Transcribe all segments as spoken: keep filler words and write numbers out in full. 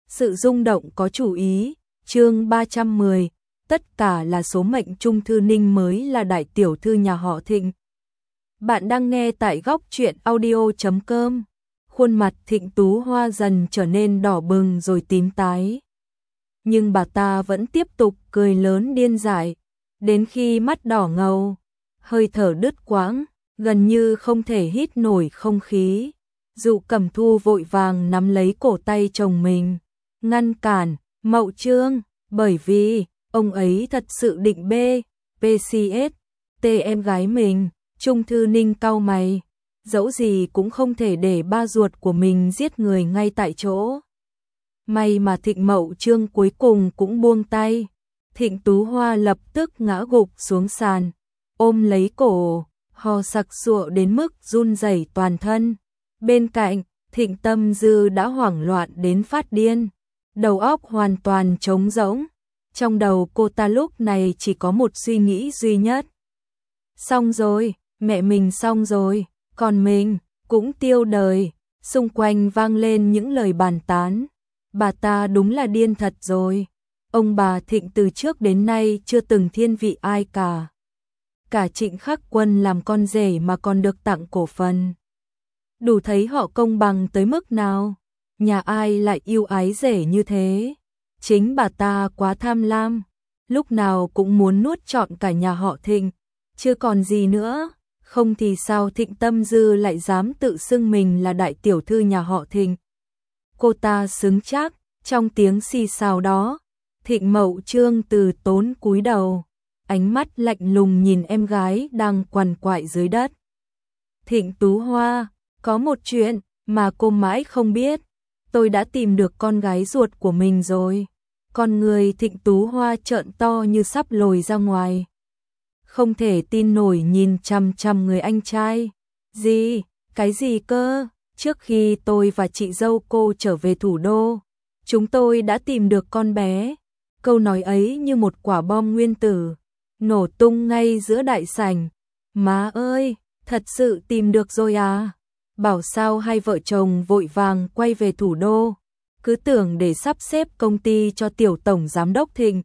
Sự rung động có chủ ý, chương ba trăm mười, tất cả là số mệnh. Trung Thư Ninh mới là đại tiểu thư nhà họ Thịnh. Bạn đang nghe tại góc truyện audio chấm com. Khuôn mặt Thịnh Tú Hoa dần trở nên đỏ bừng rồi tím tái. Nhưng bà ta vẫn tiếp tục cười lớn điên dại, đến khi mắt đỏ ngầu, hơi thở đứt quãng, gần như không thể hít nổi không khí. Dụ Cẩm Thu vội vàng nắm lấy cổ tay chồng mình, ngăn cản, Mậu Trương, bởi vì ông ấy thật sự định bê, pê xê ét, tê em gái mình. Trung Thư Ninh cau mày, dẫu gì cũng không thể để ba ruột của mình giết người ngay tại chỗ. May mà Thịnh Mậu Trương cuối cùng cũng buông tay. Thịnh Tú Hoa lập tức ngã gục xuống sàn, ôm lấy cổ, ho sặc sụa đến mức run rẩy toàn thân. Bên cạnh, Thịnh Tâm Dư đã hoảng loạn đến phát điên, đầu óc hoàn toàn trống rỗng. Trong đầu cô ta lúc này chỉ có một suy nghĩ duy nhất. Xong rồi, mẹ mình xong rồi, còn mình cũng tiêu đời. Xung quanh vang lên những lời bàn tán. Bà ta đúng là điên thật rồi. Ông bà Thịnh từ trước đến nay chưa từng thiên vị ai cả. Cả Trịnh Khắc Quân làm con rể mà còn được tặng cổ phần. Đủ thấy họ công bằng tới mức nào. Nhà ai lại yêu ái rể như thế. Chính bà ta quá tham lam, lúc nào cũng muốn nuốt trọn cả nhà họ Thịnh. Chưa còn gì nữa, không thì sao Thịnh Tâm Dư lại dám tự xưng mình là đại tiểu thư nhà họ Thịnh. Cô ta xứng chắc. Trong tiếng xì xào đó, Thịnh Mậu Trương từ tốn cúi đầu, ánh mắt lạnh lùng nhìn em gái đang quằn quại dưới đất. Thịnh Tú Hoa, có một chuyện mà cô mãi không biết, tôi đã tìm được con gái ruột của mình rồi. Con người Thịnh Tú Hoa trợn to như sắp lồi ra ngoài. Không thể tin nổi nhìn chằm chằm người anh trai. Gì? Cái gì cơ? Trước khi tôi và chị dâu cô trở về thủ đô, chúng tôi đã tìm được con bé. Câu nói ấy như một quả bom nguyên tử, nổ tung ngay giữa đại sảnh. Má ơi, thật sự tìm được rồi à? Bảo sao hai vợ chồng vội vàng quay về thủ đô, cứ tưởng để sắp xếp công ty cho tiểu tổng giám đốc Thịnh.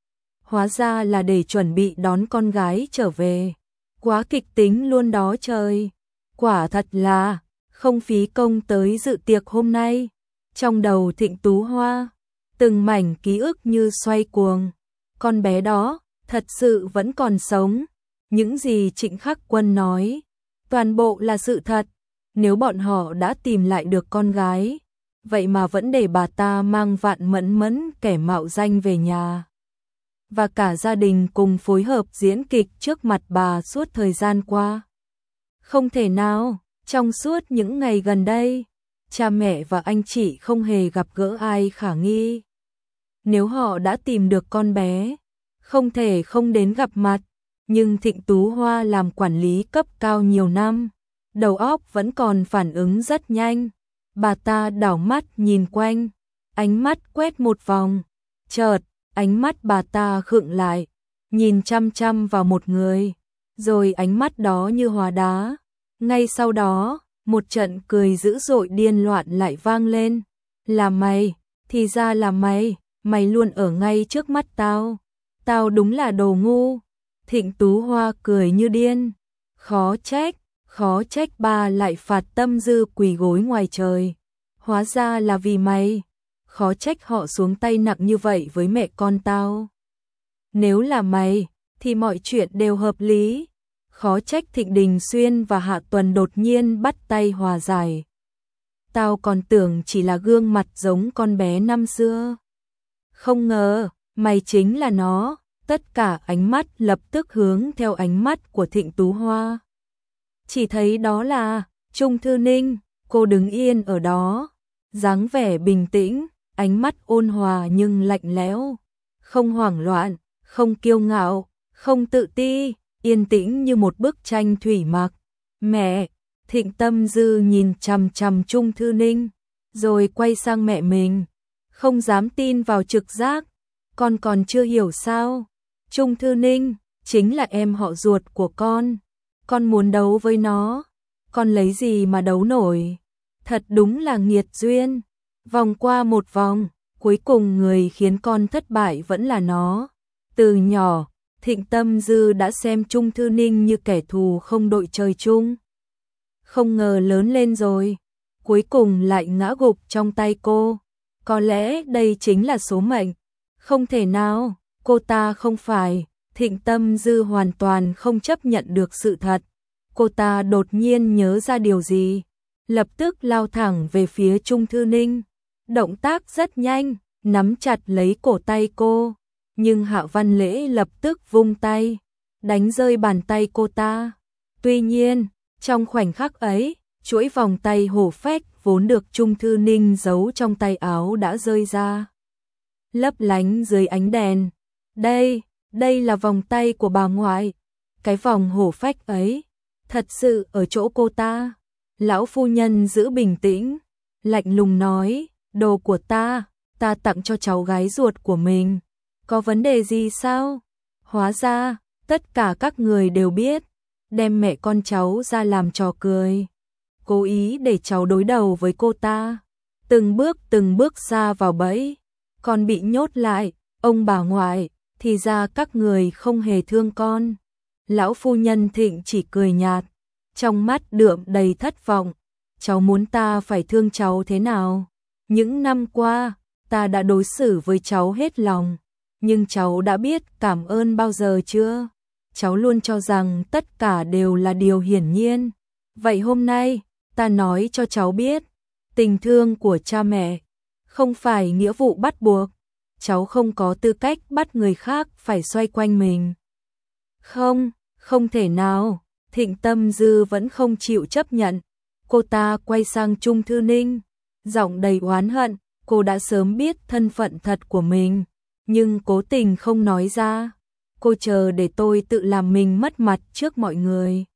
Hóa ra là để chuẩn bị đón con gái trở về. Quá kịch tính luôn đó trời. Quả thật là không phí công tới dự tiệc hôm nay. Trong đầu Thịnh Tú Hoa, từng mảnh ký ức như xoay cuồng. Con bé đó thật sự vẫn còn sống. Những gì Trịnh Khắc Quân nói, toàn bộ là sự thật. Nếu bọn họ đã tìm lại được con gái, vậy mà vẫn để bà ta mang Vạn Mẫn Mẫn kẻ mạo danh về nhà. Và cả gia đình cùng phối hợp diễn kịch trước mặt bà suốt thời gian qua. Không thể nào, trong suốt những ngày gần đây, cha mẹ và anh chị không hề gặp gỡ ai khả nghi. Nếu họ đã tìm được con bé, không thể không đến gặp mặt. Nhưng Thịnh Tú Hoa làm quản lý cấp cao nhiều năm, đầu óc vẫn còn phản ứng rất nhanh. Bà ta đảo mắt nhìn quanh, ánh mắt quét một vòng. Chợt, ánh mắt bà ta khựng lại, nhìn chăm chăm vào một người, rồi ánh mắt đó như hóa đá. Ngay sau đó, một trận cười dữ dội điên loạn lại vang lên. Là mày, thì ra là mày, mày luôn ở ngay trước mắt tao. Tao đúng là đồ ngu. Thịnh Tú Hoa cười như điên. Khó trách, khó trách bà lại phạt Tâm Dư quỳ gối ngoài trời. Hóa ra là vì mày. Khó trách họ xuống tay nặng như vậy với mẹ con tao. Nếu là mày, thì mọi chuyện đều hợp lý. Khó trách Thịnh Đình Xuyên và Hạ Tuần đột nhiên bắt tay hòa giải. Tao còn tưởng chỉ là gương mặt giống con bé năm xưa. Không ngờ, mày chính là nó. Tất cả ánh mắt lập tức hướng theo ánh mắt của Thịnh Tú Hoa. Chỉ thấy đó là Trung Thư Ninh, cô đứng yên ở đó, dáng vẻ bình tĩnh, ánh mắt ôn hòa nhưng lạnh lẽo, không hoảng loạn, không kiêu ngạo, không tự ti, yên tĩnh như một bức tranh thủy mặc. Mẹ, Thịnh Tâm Dư nhìn chằm chằm Trung Thư Ninh, rồi quay sang mẹ mình, không dám tin vào trực giác. Con còn chưa hiểu sao? Trung Thư Ninh chính là em họ ruột của con. Con muốn đấu với nó, con lấy gì mà đấu nổi? Thật đúng là nghiệt duyên. Vòng qua một vòng, cuối cùng người khiến con thất bại vẫn là nó. Từ nhỏ, Thịnh Tâm Dư đã xem Trung Thư Ninh như kẻ thù không đội trời chung. Không ngờ lớn lên rồi, cuối cùng lại ngã gục trong tay cô. Có lẽ đây chính là số mệnh. Không thể nào, cô ta không phải. Thịnh Tâm Dư hoàn toàn không chấp nhận được sự thật. Cô ta đột nhiên nhớ ra điều gì, lập tức lao thẳng về phía Trung Thư Ninh. Động tác rất nhanh, nắm chặt lấy cổ tay cô. Nhưng Hạ Văn Lễ lập tức vung tay, đánh rơi bàn tay cô ta. Tuy nhiên, trong khoảnh khắc ấy, chuỗi vòng tay hổ phách vốn được Trung Thư Ninh giấu trong tay áo đã rơi ra, lấp lánh dưới ánh đèn. Đây, đây là vòng tay của bà ngoại. Cái vòng hổ phách ấy, thật sự ở chỗ cô ta. Lão phu nhân giữ bình tĩnh, lạnh lùng nói, đồ của ta, ta tặng cho cháu gái ruột của mình. Có vấn đề gì sao? Hóa ra, tất cả các người đều biết, đem mẹ con cháu ra làm trò cười. Cố ý để cháu đối đầu với cô ta. Từng bước từng bước ra vào bẫy, còn bị nhốt lại. Ông bà ngoại, thì ra các người không hề thương con. Lão phu nhân Thịnh chỉ cười nhạt, trong mắt đượm đầy thất vọng. Cháu muốn ta phải thương cháu thế nào? Những năm qua, ta đã đối xử với cháu hết lòng. Nhưng cháu đã biết cảm ơn bao giờ chưa? Cháu luôn cho rằng tất cả đều là điều hiển nhiên. Vậy hôm nay, ta nói cho cháu biết, tình thương của cha mẹ không phải nghĩa vụ bắt buộc. Cháu không có tư cách bắt người khác phải xoay quanh mình. Không, không thể nào. Thịnh Tâm Dư vẫn không chịu chấp nhận. Cô ta quay sang Trung Thư Ninh, giọng đầy oán hận. Cô đã sớm biết thân phận thật của mình, nhưng cố tình không nói ra. Cô chờ để tôi tự làm mình mất mặt trước mọi người.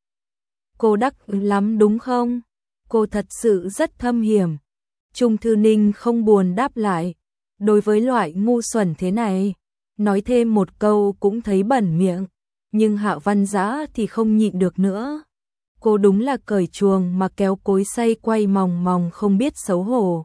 Cô đắc ý lắm đúng không? Cô thật sự rất thâm hiểm. Trung Thư Ninh không buồn đáp lại. Đối với loại ngu xuẩn thế này, nói thêm một câu cũng thấy bẩn miệng. Nhưng Hạ Văn Dã thì không nhịn được nữa. Cô đúng là cởi chuồng mà kéo cối xay quay mòng mòng không biết xấu hổ.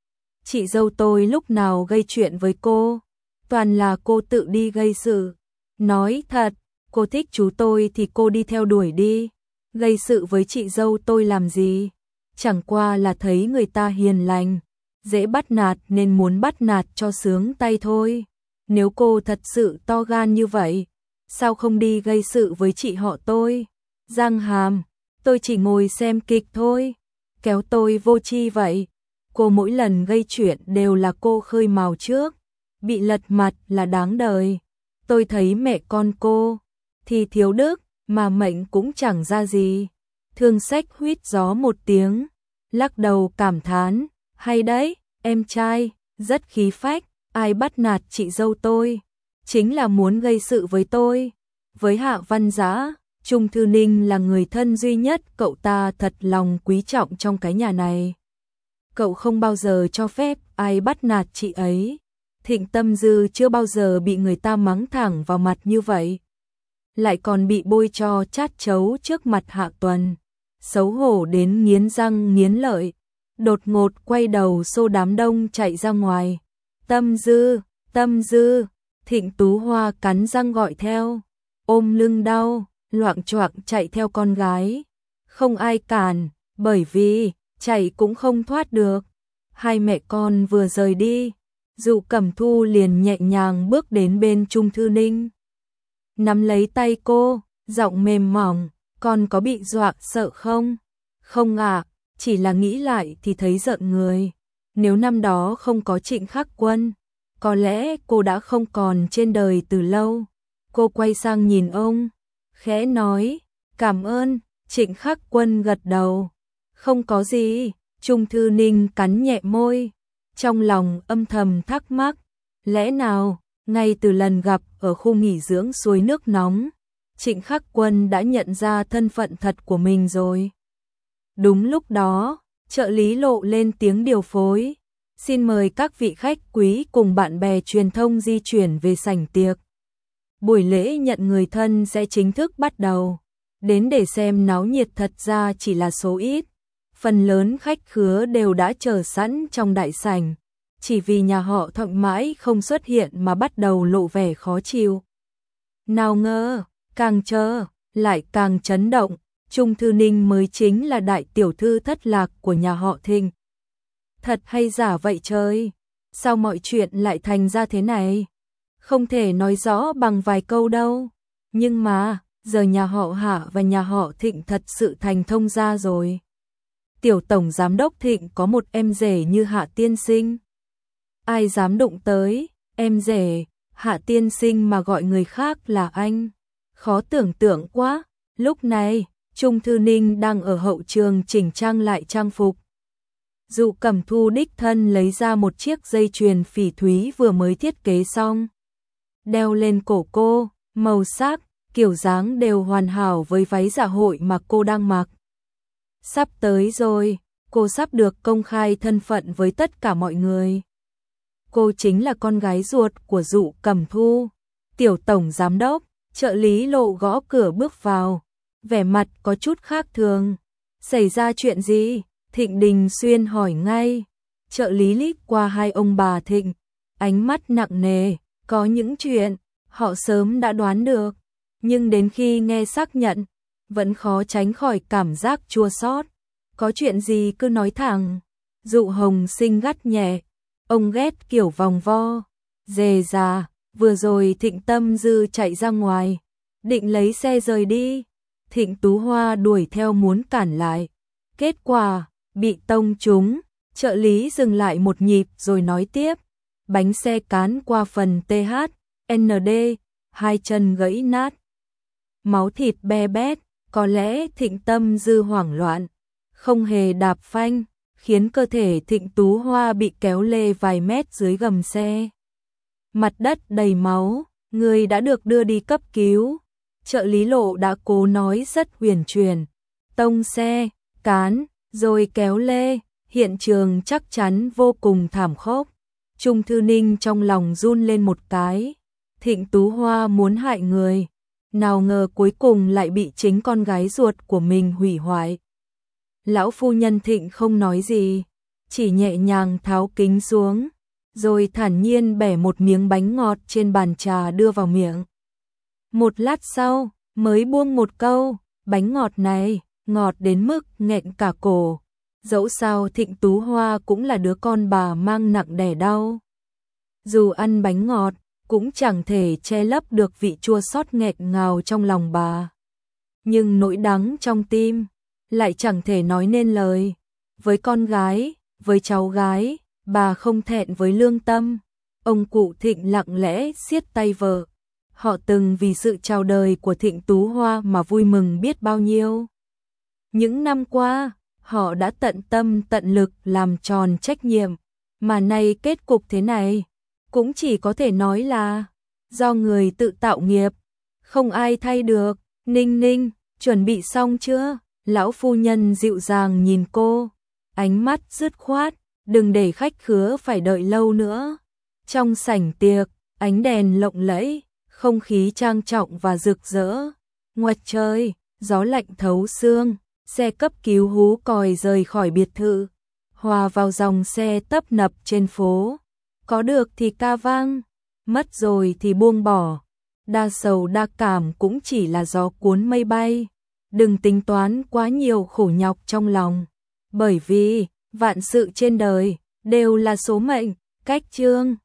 Chị dâu tôi lúc nào gây chuyện với cô? Toàn là cô tự đi gây sự. Nói thật, cô thích chú tôi thì cô đi theo đuổi đi. Gây sự với chị dâu tôi làm gì? Chẳng qua là thấy người ta hiền lành, dễ bắt nạt nên muốn bắt nạt cho sướng tay thôi. Nếu cô thật sự to gan như vậy, sao không đi gây sự với chị họ tôi? Giang Hàm, tôi chỉ ngồi xem kịch thôi. Kéo tôi vô chi vậy. Cô mỗi lần gây chuyện đều là cô khơi mào trước. Bị lật mặt là đáng đời. Tôi thấy mẹ con cô thì thiếu đức, mà mệnh cũng chẳng ra gì. Thương Sách huýt gió một tiếng, lắc đầu cảm thán, hay đấy, em trai, rất khí phách. Ai bắt nạt chị dâu tôi, chính là muốn gây sự với tôi. Với Hạ Văn Dã, Trung Thư Ninh là người thân duy nhất cậu ta thật lòng quý trọng trong cái nhà này. Cậu không bao giờ cho phép ai bắt nạt chị ấy. Thịnh Tâm Dư chưa bao giờ bị người ta mắng thẳng vào mặt như vậy. Lại còn bị bôi cho chát chấu trước mặt Hạ Tuần. Xấu hổ đến nghiến răng nghiến lợi. Đột ngột quay đầu xô đám đông chạy ra ngoài. Tâm Dư, Tâm Dư. Thịnh Tú Hoa cắn răng gọi theo. Ôm lưng đau, loạng choạng chạy theo con gái. Không ai cản, bởi vì chạy cũng không thoát được. Hai mẹ con vừa rời đi, Dụ Cẩm Thu liền nhẹ nhàng bước đến bên Trung Thư Ninh, nắm lấy tay cô, giọng mềm mỏng, con có bị dọa sợ không? Không ạ, à, chỉ là nghĩ lại thì thấy giận người. Nếu năm đó không có Trịnh Khắc Quân, có lẽ cô đã không còn trên đời từ lâu. Cô quay sang nhìn ông, khẽ nói, cảm ơn. Trịnh Khắc Quân gật đầu, không có gì. Trung Thư Ninh cắn nhẹ môi, trong lòng âm thầm thắc mắc, lẽ nào ngay từ lần gặp ở khu nghỉ dưỡng suối nước nóng, Trịnh Khắc Quân đã nhận ra thân phận thật của mình rồi. Đúng lúc đó, trợ lý lộ lên tiếng điều phối, xin mời các vị khách quý cùng bạn bè truyền thông di chuyển về sảnh tiệc. Buổi lễ nhận người thân sẽ chính thức bắt đầu. Đến để xem náo nhiệt thật ra chỉ là số ít. Phần lớn khách khứa đều đã chờ sẵn trong đại sảnh. chỉ vì nhà họ Thuận mãi không xuất hiện mà bắt đầu lộ vẻ khó chịu. Nào ngờ, càng chờ, lại càng chấn động, Trung Thư Ninh mới chính là đại tiểu thư thất lạc của nhà họ Thịnh. Thật hay giả vậy trời? Sao mọi chuyện lại thành ra thế này? Không thể nói rõ bằng vài câu đâu. Nhưng mà, giờ nhà họ Hạ và nhà họ Thịnh thật sự thành thông gia rồi. Tiểu tổng giám đốc Thịnh có một em rể như Hạ tiên sinh. Ai dám đụng tới, em rể, Hạ tiên sinh mà gọi người khác là anh. Khó tưởng tượng quá. Lúc này, Trung Thư Ninh đang ở hậu trường chỉnh trang lại trang phục. Dụ Cẩm Thu đích thân lấy ra một chiếc dây chuyền phỉ thúy vừa mới thiết kế xong. Đeo lên cổ cô, màu sắc, kiểu dáng đều hoàn hảo với váy dạ hội mà cô đang mặc. Sắp tới rồi, cô sắp được công khai thân phận với tất cả mọi người. Cô chính là con gái ruột của Dụ Cẩm Thu. Tiểu tổng giám đốc, trợ lý Lộ gõ cửa bước vào, vẻ mặt có chút khác thường. Xảy ra chuyện gì? Thịnh Đình Xuyên hỏi ngay. Trợ lý liếc qua hai ông bà Thịnh, ánh mắt nặng nề. Có những chuyện, họ sớm đã đoán được, nhưng đến khi nghe xác nhận, vẫn khó tránh khỏi cảm giác chua xót. Có chuyện gì cứ nói thẳng. Dụ Hồng Sinh gắt nhẹ, ông ghét kiểu vòng vo, dề già. Vừa rồi Thịnh Tâm Dư chạy ra ngoài, định lấy xe rời đi. Thịnh Tú Hoa đuổi theo muốn cản lại. Kết quả, bị tông trúng. Trợ lý dừng lại một nhịp rồi nói tiếp. Bánh xe cán qua phần tê hát, en đê, hai chân gãy nát. Máu thịt be bét, có lẽ Thịnh Tâm Dư hoảng loạn, không hề đạp phanh, khiến cơ thể Thịnh Tú Hoa bị kéo lê vài mét dưới gầm xe. Mặt đất đầy máu, người đã được đưa đi cấp cứu. Trợ lý Lộ đã cố nói rất huyền truyền. Tông xe, cán, rồi kéo lê, hiện trường chắc chắn vô cùng thảm khốc. Trung Thư Ninh trong lòng run lên một cái. Thịnh Tú Hoa muốn hại người, nào ngờ cuối cùng lại bị chính con gái ruột của mình hủy hoại. Lão phu nhân Thịnh không nói gì, chỉ nhẹ nhàng tháo kính xuống, rồi thản nhiên bẻ một miếng bánh ngọt trên bàn trà đưa vào miệng. Một lát sau, mới buông một câu, bánh ngọt này, ngọt đến mức nghẹn cả cổ. Dẫu sao Thịnh Tú Hoa cũng là đứa con bà mang nặng đẻ đau. Dù ăn bánh ngọt, cũng chẳng thể che lấp được vị chua xót nghẹt ngào trong lòng bà. Nhưng nỗi đắng trong tim, lại chẳng thể nói nên lời. Với con gái, với cháu gái, bà không thẹn với lương tâm. Ông cụ Thịnh lặng lẽ siết tay vợ. Họ từng vì sự chào đời của Thịnh Tú Hoa mà vui mừng biết bao nhiêu. Những năm qua, họ đã tận tâm tận lực làm tròn trách nhiệm, mà nay kết cục thế này, cũng chỉ có thể nói là do người tự tạo nghiệp, không ai thay được. Ninh Ninh, chuẩn bị xong chưa? Lão phu nhân dịu dàng nhìn cô, ánh mắt dứt khoát, đừng để khách khứa phải đợi lâu nữa. Trong sảnh tiệc, ánh đèn lộng lẫy, không khí trang trọng và rực rỡ. Ngoài trời, gió lạnh thấu xương. Xe cấp cứu hú còi rời khỏi biệt thự, hòa vào dòng xe tấp nập trên phố. Có được thì ca vang, mất rồi thì buông bỏ. Đa sầu đa cảm cũng chỉ là gió cuốn mây bay. Đừng tính toán quá nhiều khổ nhọc trong lòng, bởi vì vạn sự trên đời đều là số mệnh. Cách chương